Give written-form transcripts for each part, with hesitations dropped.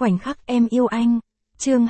Khoảnh khắc em yêu anh. Chương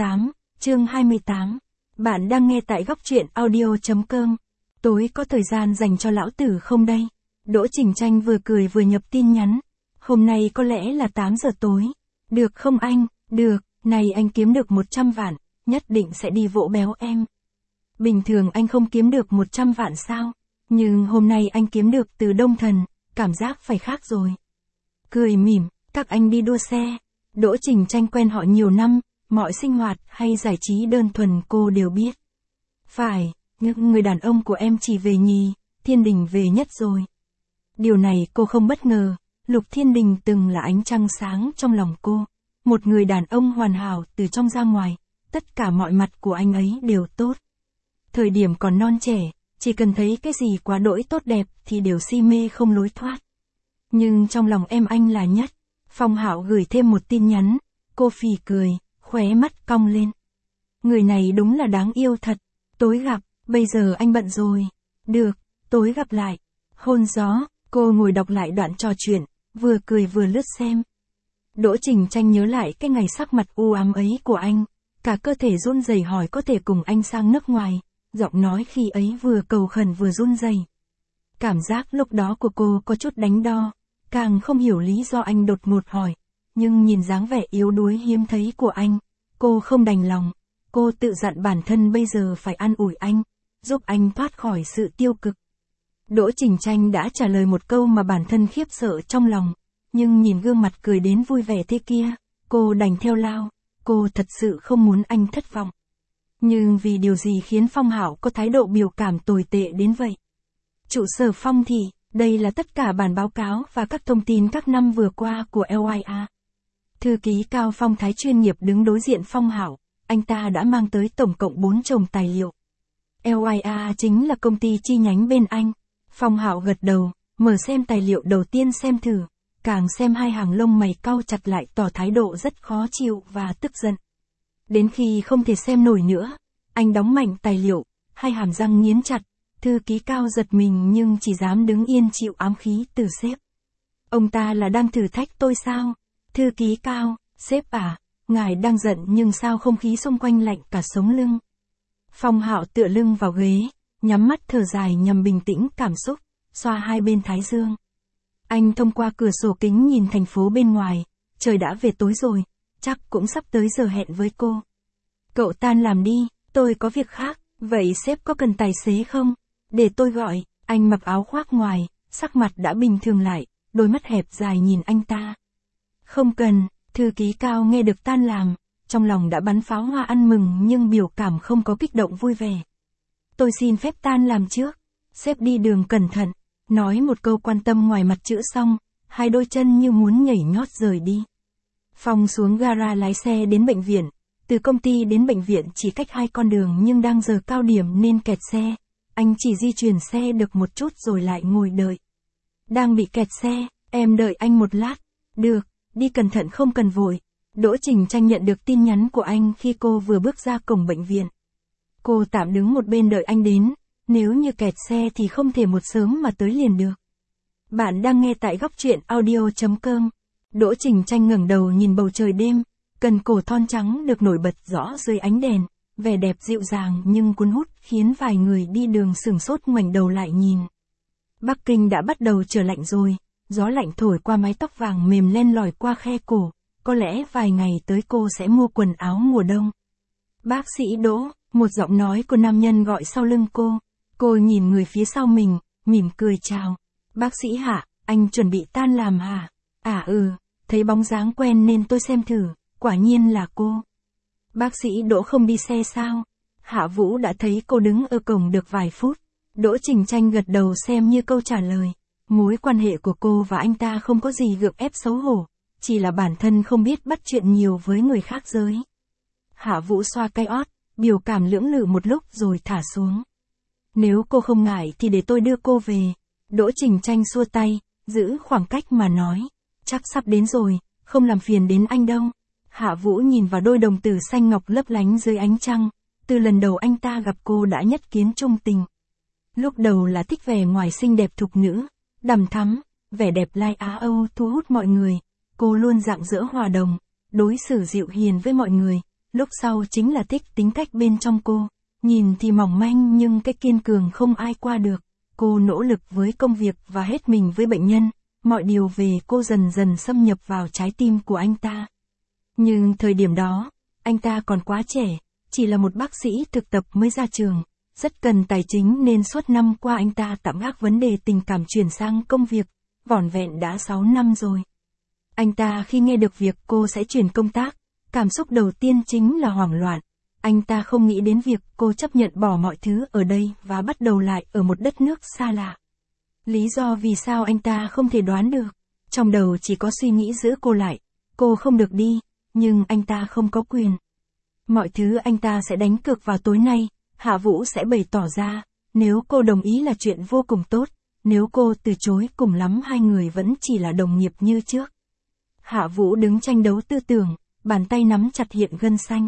28. Bạn đang nghe tại góc truyện audio.com. Tối có thời gian dành cho lão tử không đây? Đỗ Trình Tranh vừa cười vừa nhập tin nhắn. Hôm nay có lẽ là 8 giờ tối. Được không anh? Được, này anh kiếm được 100 vạn, nhất định sẽ đi vỗ béo em. Bình thường anh không kiếm được 100 vạn sao? Nhưng hôm nay anh kiếm được từ Đông Thần, cảm giác phải khác rồi. Cười mỉm, các anh đi đua xe. Đỗ Trình Tranh quen họ nhiều năm, mọi sinh hoạt hay giải trí đơn thuần cô đều biết. Phải, nhưng người đàn ông của em chỉ về nhì, Thiên Đình về nhất rồi. Điều này cô không bất ngờ, Lục Thiên Đình từng là ánh trăng sáng trong lòng cô. Một người đàn ông hoàn hảo từ trong ra ngoài, tất cả mọi mặt của anh ấy đều tốt. Thời điểm còn non trẻ, chỉ cần thấy cái gì quá đỗi tốt đẹp thì đều si mê không lối thoát. Nhưng trong lòng em anh là nhất. Phong Hạo gửi thêm một tin nhắn, cô phì cười, khóe mắt cong lên. Người này đúng là đáng yêu thật. Tối gặp, bây giờ anh bận rồi. Được, tối gặp lại. Hôn gió, cô ngồi đọc lại đoạn trò chuyện, vừa cười vừa lướt xem. Đỗ Trình Tranh nhớ lại cái ngày sắc mặt u ám ấy của anh, cả cơ thể run rẩy hỏi có thể cùng anh sang nước ngoài, giọng nói khi ấy vừa cầu khẩn vừa run rẩy. Cảm giác lúc đó của cô có chút đánh đo, càng không hiểu lý do anh đột ngột hỏi, nhưng nhìn dáng vẻ yếu đuối hiếm thấy của anh, cô không đành lòng, cô tự dặn bản thân bây giờ phải an ủi anh, giúp anh thoát khỏi sự tiêu cực. Đỗ Trình Tranh đã trả lời một câu mà bản thân khiếp sợ trong lòng, nhưng nhìn gương mặt cười đến vui vẻ thế kia, cô đành theo lao, cô thật sự không muốn anh thất vọng. Nhưng vì điều gì khiến Phong Hạo có thái độ biểu cảm tồi tệ đến vậy? Trụ sở Phong Thị, đây là tất cả bản báo cáo và các thông tin các năm vừa qua của LYA. Thư ký Cao Phong Thái chuyên nghiệp đứng đối diện Phong Hạo, anh ta đã mang tới tổng cộng 4 chồng tài liệu. LYA chính là công ty chi nhánh bên anh. Phong Hạo gật đầu, mở xem tài liệu đầu tiên xem thử, càng xem hai hàng lông mày cau chặt lại tỏ thái độ rất khó chịu và tức giận. Đến khi không thể xem nổi nữa, anh đóng mạnh tài liệu, hai hàm răng nghiến chặt, thư ký Cao giật mình nhưng chỉ dám đứng yên chịu ám khí từ sếp. Ông ta là đang thử thách tôi sao? Thư ký Cao, sếp à, ngài đang giận nhưng sao không khí xung quanh lạnh cả sống lưng. Phong Hạo tựa lưng vào ghế, nhắm mắt thở dài nhằm bình tĩnh cảm xúc, xoa hai bên thái dương. Anh thông qua cửa sổ kính nhìn thành phố bên ngoài, trời đã về tối rồi, chắc cũng sắp tới giờ hẹn với cô. Cậu tan làm đi, tôi có việc khác, vậy sếp có cần tài xế không? Để tôi gọi, anh mặc áo khoác ngoài, sắc mặt đã bình thường lại, đôi mắt hẹp dài nhìn anh ta. Không cần, thư ký Cao nghe được tan làm, trong lòng đã bắn pháo hoa ăn mừng nhưng biểu cảm không có kích động vui vẻ. Tôi xin phép tan làm trước, sếp đi đường cẩn thận, nói một câu quan tâm ngoài mặt chữ xong, hai đôi chân như muốn nhảy nhót rời đi. Phong xuống gara lái xe đến bệnh viện, từ công ty đến bệnh viện chỉ cách 2 con đường nhưng đang giờ cao điểm nên kẹt xe, anh chỉ di chuyển xe được một chút rồi lại ngồi đợi. Đang bị kẹt xe, em đợi anh một lát, được, đi cẩn thận không cần vội. Đỗ Trình Tranh nhận được tin nhắn của anh khi cô vừa bước ra cổng bệnh viện. Cô tạm đứng một bên đợi anh đến, nếu như kẹt xe thì không thể một sớm mà tới liền được. Bạn đang nghe tại góc truyện audio.com. Đỗ Trình Tranh ngẩng đầu nhìn bầu trời đêm, cần cổ thon trắng được nổi bật rõ dưới ánh đèn, vẻ đẹp dịu dàng nhưng cuốn hút khiến vài người đi đường sửng sốt ngoảnh đầu lại nhìn. Bắc Kinh đã bắt đầu trở lạnh rồi, gió lạnh thổi qua mái tóc vàng mềm len lỏi qua khe cổ, có lẽ vài ngày tới cô sẽ mua quần áo mùa đông. Bác sĩ Đỗ, một giọng nói của nam nhân gọi sau lưng cô nhìn người phía sau mình, mỉm cười chào. Bác sĩ Hạ, anh chuẩn bị tan làm hả? À thấy bóng dáng quen nên tôi xem thử, quả nhiên là cô. Bác sĩ Đỗ không đi xe sao? Hạ Vũ đã thấy cô đứng ở cổng được vài phút. Đỗ Trình Tranh gật đầu xem như câu trả lời. Mối quan hệ của cô và anh ta không có gì gượng ép xấu hổ, chỉ là bản thân không biết bắt chuyện nhiều với người khác giới. Hạ Vũ xoa cái ót, biểu cảm lưỡng lự một lúc rồi thả xuống. Nếu cô không ngại thì để tôi đưa cô về. Đỗ Trình Tranh xua tay, giữ khoảng cách mà nói. Chắc sắp đến rồi, không làm phiền đến anh đâu. Hạ Vũ nhìn vào đôi đồng tử xanh ngọc lấp lánh dưới ánh trăng. Từ lần đầu anh ta gặp cô đã nhất kiến trung tình. Lúc đầu là thích vẻ ngoài xinh đẹp thục nữ, đằm thắm, vẻ đẹp lai Á Âu thu hút mọi người. Cô luôn rạng rỡ hòa đồng, đối xử dịu hiền với mọi người, lúc sau chính là thích tính cách bên trong cô. Nhìn thì mỏng manh nhưng cái kiên cường không ai qua được. Cô nỗ lực với công việc và hết mình với bệnh nhân, mọi điều về cô dần dần xâm nhập vào trái tim của anh ta. Nhưng thời điểm đó, anh ta còn quá trẻ, chỉ là một bác sĩ thực tập mới ra trường, rất cần tài chính nên suốt năm qua anh ta tạm gác vấn đề tình cảm chuyển sang công việc, vỏn vẹn đã 6 năm rồi. Anh ta khi nghe được việc cô sẽ chuyển công tác, cảm xúc đầu tiên chính là hoảng loạn. Anh ta không nghĩ đến việc cô chấp nhận bỏ mọi thứ ở đây và bắt đầu lại ở một đất nước xa lạ. Lý do vì sao anh ta không thể đoán được. Trong đầu chỉ có suy nghĩ giữ cô lại. Cô không được đi, nhưng anh ta không có quyền. Mọi thứ anh ta sẽ đánh cược vào tối nay, Hạ Vũ sẽ bày tỏ ra. Nếu cô đồng ý là chuyện vô cùng tốt, nếu cô từ chối cùng lắm hai người vẫn chỉ là đồng nghiệp như trước. Hạ Vũ đứng tranh đấu tư tưởng, bàn tay nắm chặt hiện gân xanh.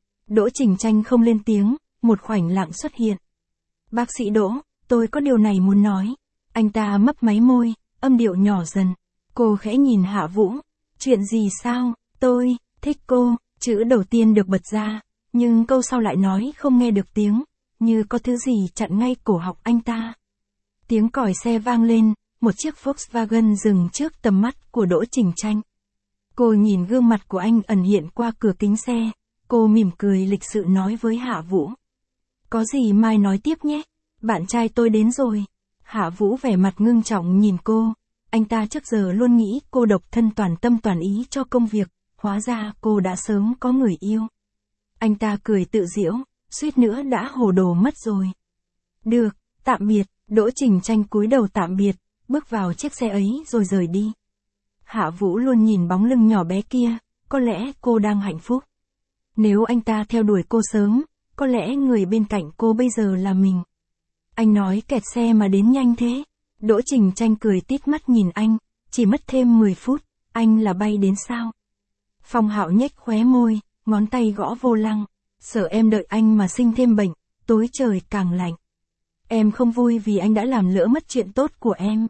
Đỗ Trình Tranh không lên tiếng, một khoảnh lặng xuất hiện. Bác sĩ Đỗ, tôi có điều này muốn nói. Anh ta mấp máy môi, âm điệu nhỏ dần. Cô khẽ nhìn Hạ Vũ. Chuyện gì sao? Tôi thích cô. Chữ đầu tiên được bật ra, nhưng câu sau lại nói không nghe được tiếng, như có thứ gì chặn ngay cổ họng anh ta. Tiếng còi xe vang lên, một chiếc Volkswagen dừng trước tầm mắt của Đỗ Trình Tranh. Cô nhìn gương mặt của anh ẩn hiện qua cửa kính xe, cô mỉm cười lịch sự nói với Hạ Vũ. Có gì mai nói tiếp nhé, bạn trai tôi đến rồi. Hạ Vũ vẻ mặt ngưng trọng nhìn cô, anh ta trước giờ luôn nghĩ cô độc thân toàn tâm toàn ý cho công việc, hóa ra cô đã sớm có người yêu. Anh ta cười tự giễu, suýt nữa đã hồ đồ mất rồi. Được, tạm biệt, Đỗ Trình Tranh cúi đầu tạm biệt, bước vào chiếc xe ấy rồi rời đi. Hạ Vũ luôn nhìn bóng lưng nhỏ bé kia, có lẽ cô đang hạnh phúc. Nếu anh ta theo đuổi cô sớm, có lẽ người bên cạnh cô bây giờ là mình. Anh nói kẹt xe mà đến nhanh thế. Đỗ Trình Tranh cười tít mắt nhìn anh, chỉ mất thêm 10 phút, anh là bay đến sao? Phong Hạo nhếch khóe môi, ngón tay gõ vô lăng, sợ em đợi anh mà sinh thêm bệnh, tối trời càng lạnh. Em không vui vì anh đã làm lỡ mất chuyện tốt của em.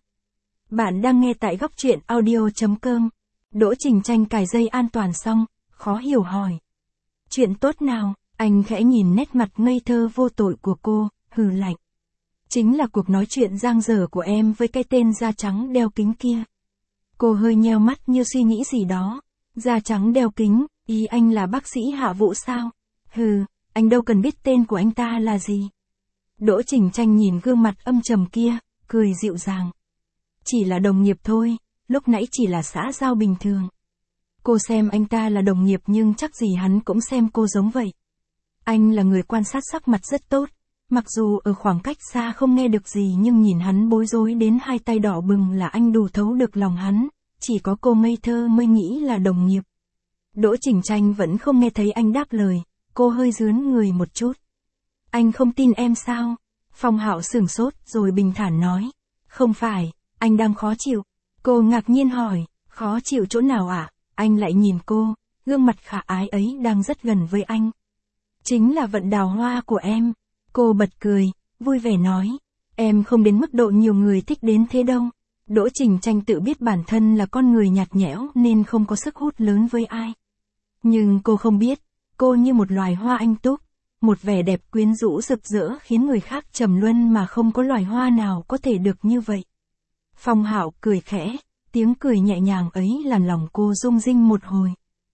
Bạn đang nghe tại góc truyện audio.com. Đỗ Trình Tranh cài dây an toàn xong, khó hiểu hỏi. Chuyện tốt nào? Anh khẽ nhìn nét mặt ngây thơ vô tội của cô, hừ lạnh. Chính là cuộc nói chuyện giang dở của em với cái tên da trắng đeo kính kia. Cô hơi nheo mắt như suy nghĩ gì đó. Da trắng đeo kính, ý anh là bác sĩ Hạ Vũ sao? Hừ, anh đâu cần biết tên của anh ta là gì. Đỗ Trình Tranh nhìn gương mặt âm trầm kia, cười dịu dàng. Chỉ là đồng nghiệp thôi, lúc nãy chỉ là xã giao bình thường. Cô xem anh ta là đồng nghiệp nhưng chắc gì hắn cũng xem cô giống vậy. Anh là người quan sát sắc mặt rất tốt, mặc dù ở khoảng cách xa không nghe được gì nhưng nhìn hắn bối rối đến hai tay đỏ bừng là anh đủ thấu được lòng hắn, chỉ có cô ngây thơ mới nghĩ là đồng nghiệp. Đỗ Trình Tranh vẫn không nghe thấy anh đáp lời, cô hơi rướn người một chút. Anh không tin em sao? Phong Hạo sửng sốt rồi bình thản nói. Không phải, anh đang khó chịu. Cô ngạc nhiên hỏi, khó chịu chỗ nào ạ? Anh lại nhìn cô, gương mặt khả ái ấy đang rất gần với anh. Chính là vận đào hoa của em. Cô bật cười, vui vẻ nói. Em không đến mức độ nhiều người thích đến thế đâu. Đỗ Trình Tranh tự biết bản thân là con người nhạt nhẽo nên không có sức hút lớn với ai. Nhưng cô không biết, cô như một loài hoa anh túc, một vẻ đẹp quyến rũ rực rỡ khiến người khác trầm luân mà không có loài hoa nào có thể được như vậy. Phong Hạo cười khẽ, tiếng cười nhẹ nhàng ấy làm lòng cô rung rinh một hồi.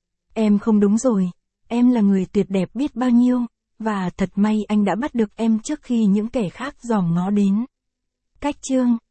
Em không đúng rồi, em là người tuyệt đẹp biết bao nhiêu, và thật may anh đã bắt được em trước khi những kẻ khác dòm ngó đến. Cách chương